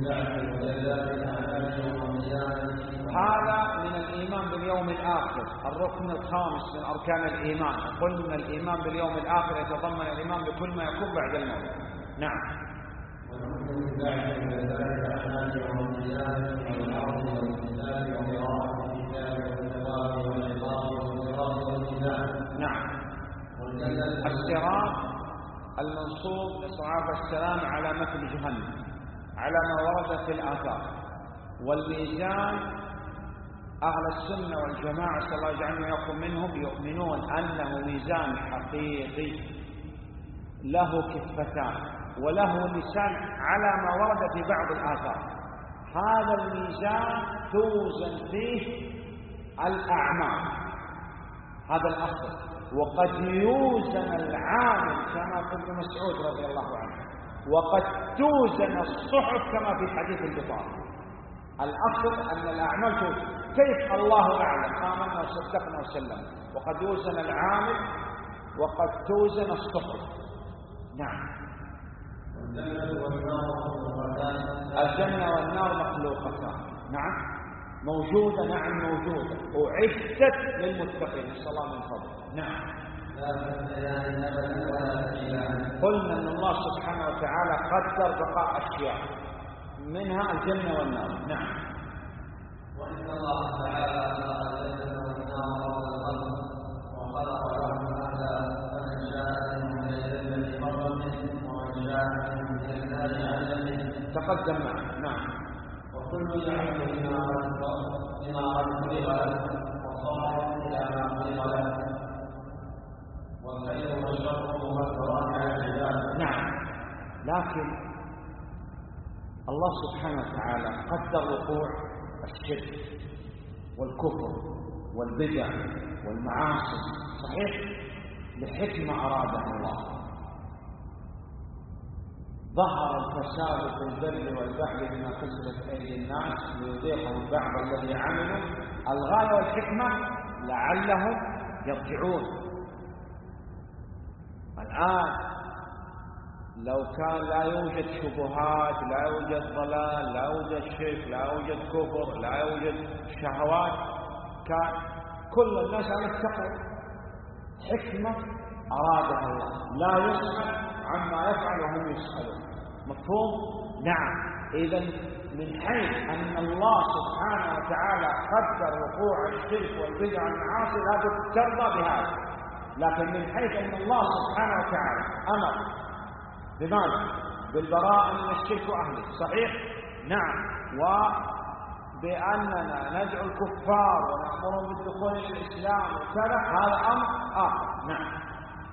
هذا من الإيمان باليوم الآخر، الركن الخامس من أركان الإيمان. قلنا الإيمان باليوم الآخر يتضمن الإيمان بكل ما يكون بعد الموت. نعم. نعم. الصراط المنصوب لصحابة السلام على مثل جهنم على ما ورد في الآثار. والميزان أهل السنة والجماعة صلى الله يجعلنا ويكون منهم يؤمنون أنه ميزان حقيقي له كفتان وله لسان على ما ورد في بعض الآثار. هذا الميزان توزن فيه الأعمال، هذا الأصل. وقد يوزن العامل كما في ابن مسعود رضي الله عنه، وقد توزن الصحف كما في حديث البطاقة. الأصل أن الأعمال توزن، كيف الله أعلم، آمنا وصدقنا وسلم. وقد يوزن العامل وقد توزن الصحف. نعم. الجنة والنار مخلوقتان. نعم موجودة. نعم موجودة، أعدت للمتقين، نسأل الله من فضله. نعم. قلنا أن الله سبحانه وتعالى قدر بقاء أشياء منها الجنة والنار. نعم. وإن الله تعالى خلق الجنة والنار وخلق لهم أهلا، فمن شاء منهم الجنة مر منه ومن شاء منهم النار عجل منه. تقدم معه. نعم. وكل يعمل بما قد خلق له وصار إلى ما خلق له، والخير والشر مقدران على العباد. نعم. لكن الله سبحانه وتعالى قدر وقوع الشرك والكفر والبدع والمعاصي، صحيح، لحكمة أرادها الله. ظهر الفساد في البر والبحر بما كسبت أيدي الناس ليذيقهم بعض الذي عملوا. الغاية والحكمة لعلهم يرجعون. الآن لو كان لا يوجد شبهات، لا يوجد ضلال، لا يوجد شرك، لا يوجد كفر، لا يوجد شهوات، كان كل الناس على التقوى. حكمة أرادها الله، لا يسأل عما يفعل وهم يسألون. مفهوم؟ نعم. إذا من حيث أن الله سبحانه وتعالى قدر وقوع الشرك والبدع والمعاصي لا ترضى بهذا، لكن من حيث أن الله سبحانه وتعالى أمر بماذا؟ بالبراءة من الشرك وأهله، صحيح؟ نعم. وبأننا ندعو الكفار ونأمرهم بالدخول إلى الإسلام وكذا، هذا أمر آخر. نعم.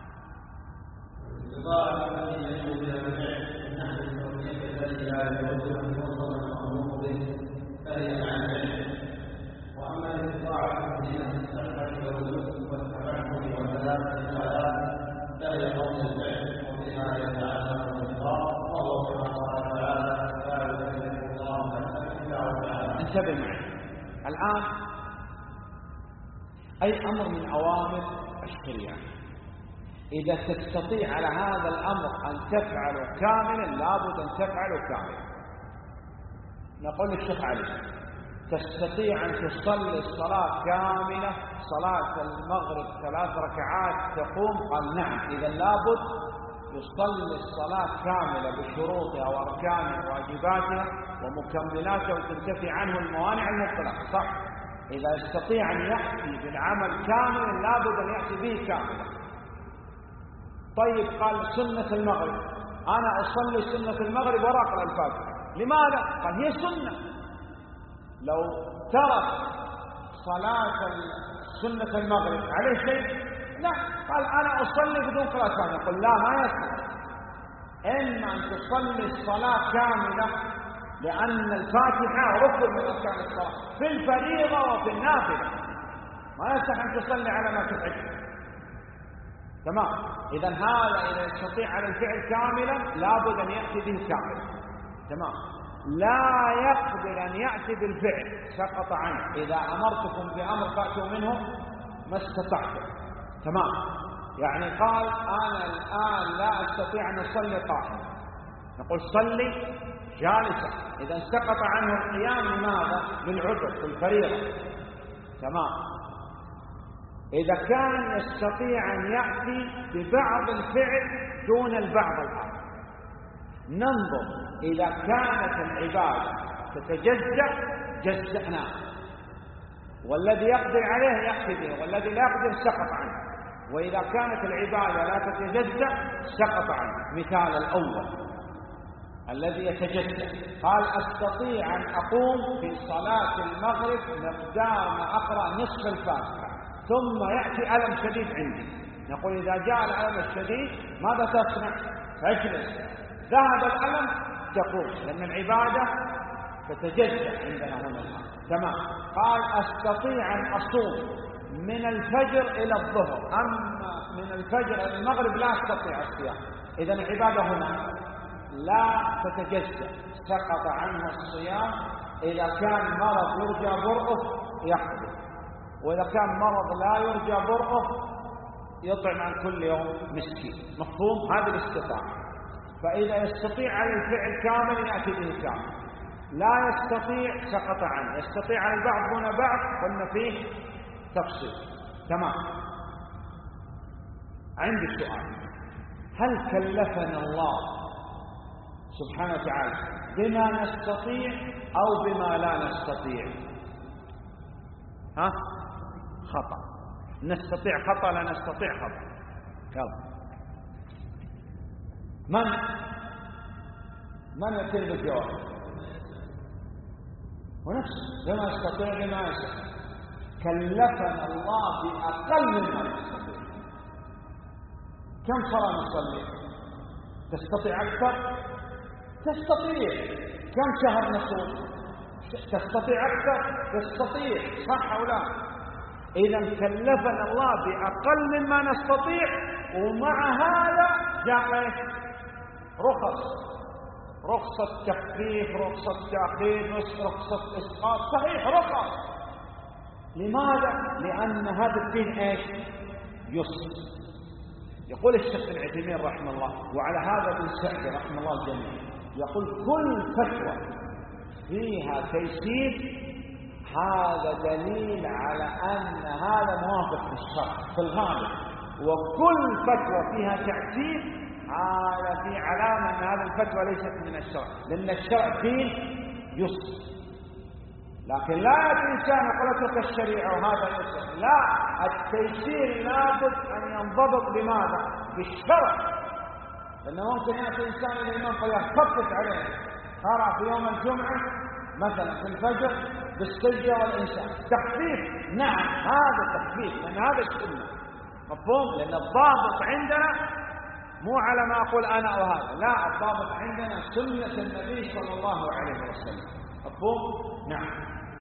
وأما الاستطاعة من الصحة واللطف والتمكن والسلامة فهي قول الفعل وبما يتعلق بالإقرار، وهو كما قال تعالى: لا يكلف الله نفسا إلا وسعها. انتبه معي الآن. أي أمر من أوامر الشريعة إذا تستطيع على هذا الأمر أن تفعله كاملا لابد أن تفعله كاملا. نقول للشيخ علي: تستطيع أن تصلي الصلاة كاملة، صلاة المغرب 3 ركعات تقوم؟ قال نعم. إذا لابد يصلي الصلاة كاملة بشروطها وأركانها وواجباتها ومكملاتها وتنتفي عنه الموانع المطلقة، صح؟ إذا يستطيع أن يأتي بالعمل كاملا لابد أن يأتي به كاملا. طيب قال سنة المغرب، أنا أصلي سنة المغرب وأقرأ الفاتحة، لماذا؟ قال هي سنة. لو ترك صلاة سنة المغرب عليه شيء؟ لا. قال أنا أصلي بدون قراءة فاتحة. قل لا، ما يصح. إما أن تصلي الصلاة كاملة لأن الفاتحة ركن من أركان الصلاة في الفريضة وفي النافلة، ما يصح أن تصلي على ما تحب. تمام. إذا هذا إذا يستطيع على الفعل كاملا لابد أن يأتي به كاملا. تمام. لا يقدر أن يأتي بالفعل سقط عنه. إذا أمرتكم بأمر فأتوا منه ما استطعتم. تمام. يعني قال أنا الآن لا أستطيع أن أصلي قائما، نقول صلي جالسا. إذا سقط عنه القيام لماذا؟ للعذر في الفريضة. تمام. إذا كان يستطيع أن يأتي ببعض الفعل دون البعض الآخر، ننظر إذا كانت العبادة تتجزأ جزأناه، والذي يقدر عليه يأتي به، والذي لا يقدر سقط عنه. وإذا كانت العبادة لا تتجزأ سقط عنه. مثال الأول الذي يتجزأ، قال أستطيع أن أقوم في صلاة المغرب مقدار ما أقرأ نصف الفاتحة، ثم يأتي ألم شديد عندي. نقول إذا جاء الألم الشديد ماذا تصنع؟ تجلس. ذهب الألم تقوم، لأن العبادة تتجزأ عندنا هنا الآن. تمام. قال أستطيع أن أصوم من الفجر إلى الظهر، أما من الفجر إلى المغرب لا أستطيع الصيام. إذا العبادة هنا لا تتجزأ، سقط عنه الصيام. إذا كان مرض يرجى برؤه يقضي، وإذا كان مرض لا يرجى برؤه يطعم عن كل يوم مسكين. مفهوم؟ هذه الاستطاعة. فإذا يستطيع على الفعل كامل يأتي به كامل، لا يستطيع سقط عنه. يستطيع على البعض دون بعض، قلنا فيه تفصيل. تمام. عندي سؤال، هل كلفنا الله سبحانه وتعالى بما نستطيع أو بما لا نستطيع؟ خطأ. نستطيع خطأ، لا نستطيع خطأ. يلا، من يتم بالجواب؟ ونفسه بما يستطيع بما يستطيع. كلفنا الله بأقل مما نستطيع. كم صلاة نصلي؟ تستطيع أكثر؟ تستطيع. كم شهر نصوم؟ تستطيع أكثر؟ تستطيع. صح أو لا؟ إذا كلفنا الله بأقل مما نستطيع، ومع هذا جاء رخصة تخفيف، رخصة تأخير، رخصة إسقاط. صحيح، رخص. لماذا؟ لأن هذا الدين ايش؟ يسر. يقول الشيخ ابن عثيمين رحمه الله، وعلى هذا ابن سعدي رحمه الله الجميع، يقول كل فتوى فيها تيسير هذا دليل على أن هذا موافق للشرع في الغالب، وكل فتوى فيها تعسير هذا في علامة أن هذه الفتوى ليست من الشرع، لأن الشرع دين يسر. لكن لا يأتي إنسان يقول اترك الشريعة وهذا يسر. لا، التيسير لابد أن ينضبط بماذا؟ بالشرع. لأنه ممكن يأتي إنسان إلى الإمام فيخفف عليه، قرأ في يوم الجمعة مثلا في الفجر بالسجدة والإنسان، تخفيف. نعم، هذا تخفيف، لأن هذا السنة. مفهوم؟ لأن الضابط عندنا مو على ما أقول أنا وهذا، لا، الضابط عندنا سنة النبي صلى الله عليه وسلم. مفهوم؟ نعم.